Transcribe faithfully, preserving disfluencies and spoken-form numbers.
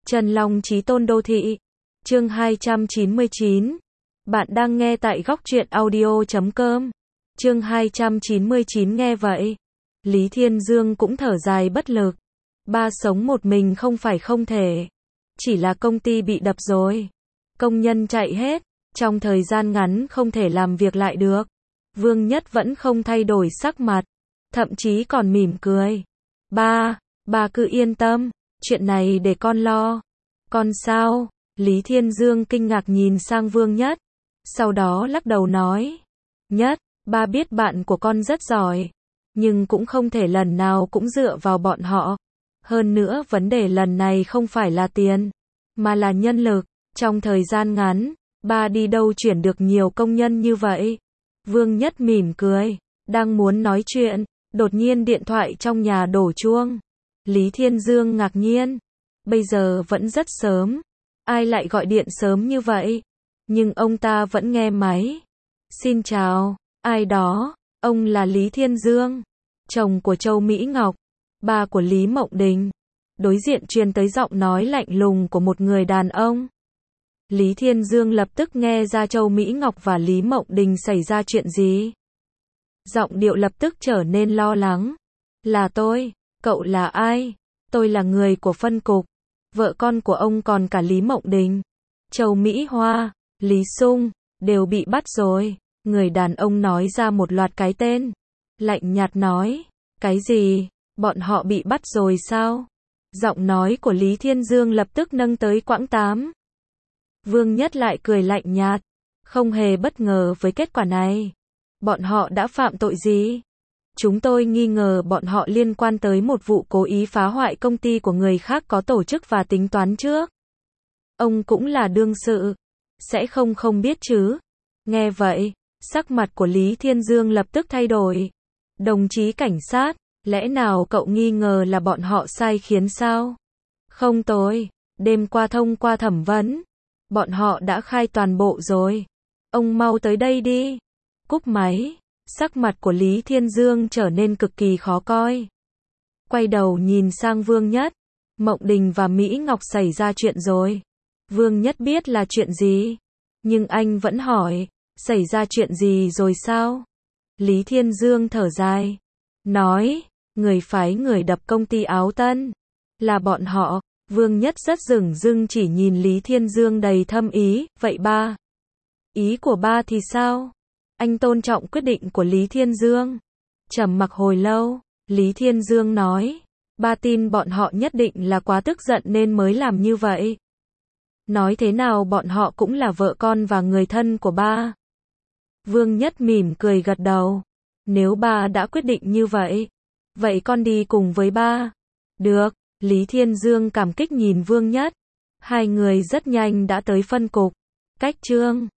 Trần Long Chí Tôn Đô Thị. Chương hai trăm chín mươi chín. Bạn đang nghe tại góc truyện audio chấm com. Chương hai trăm chín mươi chín nghe vậy. Lý Thiên Dương cũng thở dài bất lực. Ba sống một mình không phải không thể. Chỉ là công ty bị đập rồi. Công nhân chạy hết. Trong thời gian ngắn không thể làm việc lại được. Vương Nhất vẫn không thay đổi sắc mặt. Thậm chí còn mỉm cười. Ba, ba cứ yên tâm. Chuyện này để con lo. Con sao? Lý Thiên Dương kinh ngạc nhìn sang Vương Nhất. Sau đó lắc đầu nói. Nhất, ba biết bạn của con rất giỏi. Nhưng cũng không thể lần nào cũng dựa vào bọn họ. Hơn nữa vấn đề lần này không phải là tiền. Mà là nhân lực. Trong thời gian ngắn, ba đi đâu chuyển được nhiều công nhân như vậy? Vương Nhất mỉm cười. Đang muốn nói chuyện. Đột nhiên điện thoại trong nhà đổ chuông. Lý Thiên Dương ngạc nhiên. Bây giờ vẫn rất sớm. Ai lại gọi điện sớm như vậy? Nhưng ông ta vẫn nghe máy. Xin chào, ai đó? Ông là Lý Thiên Dương, chồng của Châu Mỹ Ngọc, ba của Lý Mộng Đình. Đối diện truyền tới giọng nói lạnh lùng của một người đàn ông. Lý Thiên Dương lập tức nghe ra Châu Mỹ Ngọc và Lý Mộng Đình xảy ra chuyện gì. Giọng điệu lập tức trở nên lo lắng. Là tôi, cậu là ai? Tôi là người của phân cục. Vợ con của ông còn cả Lý Mộng Đình, Châu Mỹ Hoa, Lý Sung, đều bị bắt rồi. Người đàn ông nói ra một loạt cái tên. Lạnh nhạt nói. Cái gì? Bọn họ bị bắt rồi sao? Giọng nói của Lý Thiên Dương lập tức nâng tới quãng tám. Vương Nhất lại cười lạnh nhạt. Không hề bất ngờ với kết quả này. Bọn họ đã phạm tội gì? Chúng tôi nghi ngờ bọn họ liên quan tới một vụ cố ý phá hoại công ty của người khác có tổ chức và tính toán trước. Ông cũng là đương sự. Sẽ không không biết chứ. Nghe vậy, sắc mặt của Lý Thiên Dương lập tức thay đổi. Đồng chí cảnh sát, lẽ nào cậu nghi ngờ là bọn họ sai khiến sao? Không tôi, đêm qua thông qua thẩm vấn. Bọn họ đã khai toàn bộ rồi. Ông mau tới đây đi. Cúp máy. Sắc mặt của Lý Thiên Dương trở nên cực kỳ khó coi. Quay đầu nhìn sang Vương Nhất. Mộng Đình và Mỹ Ngọc xảy ra chuyện rồi. Vương Nhất biết là chuyện gì. Nhưng anh vẫn hỏi. Xảy ra chuyện gì rồi sao? Lý Thiên Dương thở dài. Nói. Người phái người đập công ty Áo Tân. Là bọn họ. Vương Nhất rất dửng dưng chỉ nhìn Lý Thiên Dương đầy thâm ý. Vậy ba? Ý của ba thì sao? Anh tôn trọng quyết định của Lý Thiên Dương. Trầm mặc hồi lâu, Lý Thiên Dương nói. Ba tin bọn họ nhất định là quá tức giận nên mới làm như vậy. Nói thế nào bọn họ cũng là vợ con và người thân của ba. Vương Nhất mỉm cười gật đầu. Nếu ba đã quyết định như vậy, vậy con đi cùng với ba. Được, Lý Thiên Dương cảm kích nhìn Vương Nhất. Hai người rất nhanh đã tới phân cục. Cách chương